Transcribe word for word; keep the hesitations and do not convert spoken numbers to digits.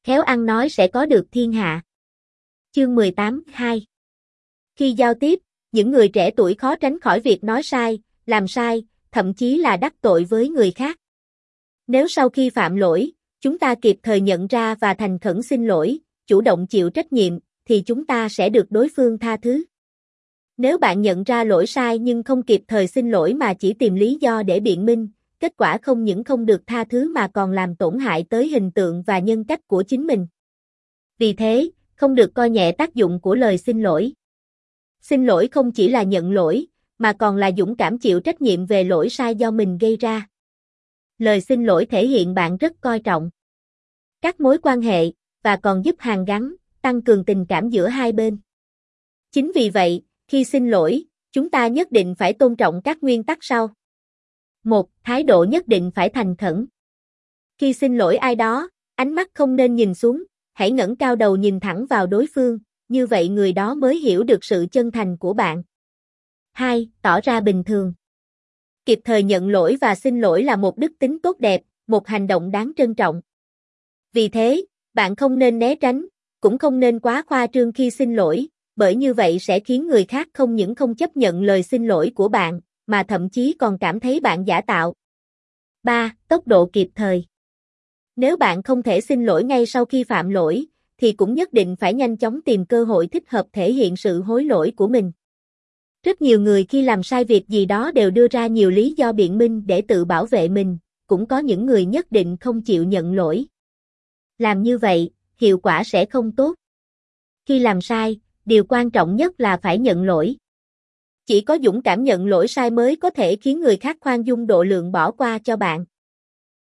khéo ăn nói sẽ có được thiên hạ. Chương mười tám, hai. Khi giao tiếp, những người trẻ tuổi khó tránh khỏi việc nói sai, làm sai, thậm chí là đắc tội với người khác. Nếu sau khi phạm lỗi, chúng ta kịp thời nhận ra và thành khẩn xin lỗi, chủ động chịu trách nhiệm, thì chúng ta sẽ được đối phương tha thứ. Nếu bạn nhận ra lỗi sai nhưng không kịp thời xin lỗi mà chỉ tìm lý do để biện minh, kết quả không những không được tha thứ mà còn làm tổn hại tới hình tượng và nhân cách của chính mình. Vì thế, không được coi nhẹ tác dụng của lời xin lỗi. Xin lỗi không chỉ là nhận lỗi, mà còn là dũng cảm chịu trách nhiệm về lỗi sai do mình gây ra. Lời xin lỗi thể hiện bạn rất coi trọng các mối quan hệ, và còn giúp hàn gắn, tăng cường tình cảm giữa hai bên. Chính vì vậy, khi xin lỗi, chúng ta nhất định phải tôn trọng các nguyên tắc sau. một. Thái độ nhất định phải thành khẩn. Khi xin lỗi ai đó, ánh mắt không nên nhìn xuống, hãy ngẩng cao đầu nhìn thẳng vào đối phương, như vậy người đó mới hiểu được sự chân thành của bạn. hai. Tỏ ra bình thường. Kịp thời nhận lỗi và xin lỗi là một đức tính tốt đẹp, một hành động đáng trân trọng. Vì thế, bạn không nên né tránh, cũng không nên quá khoa trương khi xin lỗi, bởi như vậy sẽ khiến người khác không những không chấp nhận lời xin lỗi của bạn, mà thậm chí còn cảm thấy bạn giả tạo. ba. Tốc độ kịp thời. Nếu bạn không thể xin lỗi ngay sau khi phạm lỗi, thì cũng nhất định phải nhanh chóng tìm cơ hội thích hợp thể hiện sự hối lỗi của mình. Rất nhiều người khi làm sai việc gì đó đều đưa ra nhiều lý do biện minh để tự bảo vệ mình, cũng có những người nhất định không chịu nhận lỗi. Làm như vậy, hiệu quả sẽ không tốt. Khi làm sai, điều quan trọng nhất là phải nhận lỗi. Chỉ có dũng cảm nhận lỗi sai mới có thể khiến người khác khoan dung độ lượng bỏ qua cho bạn.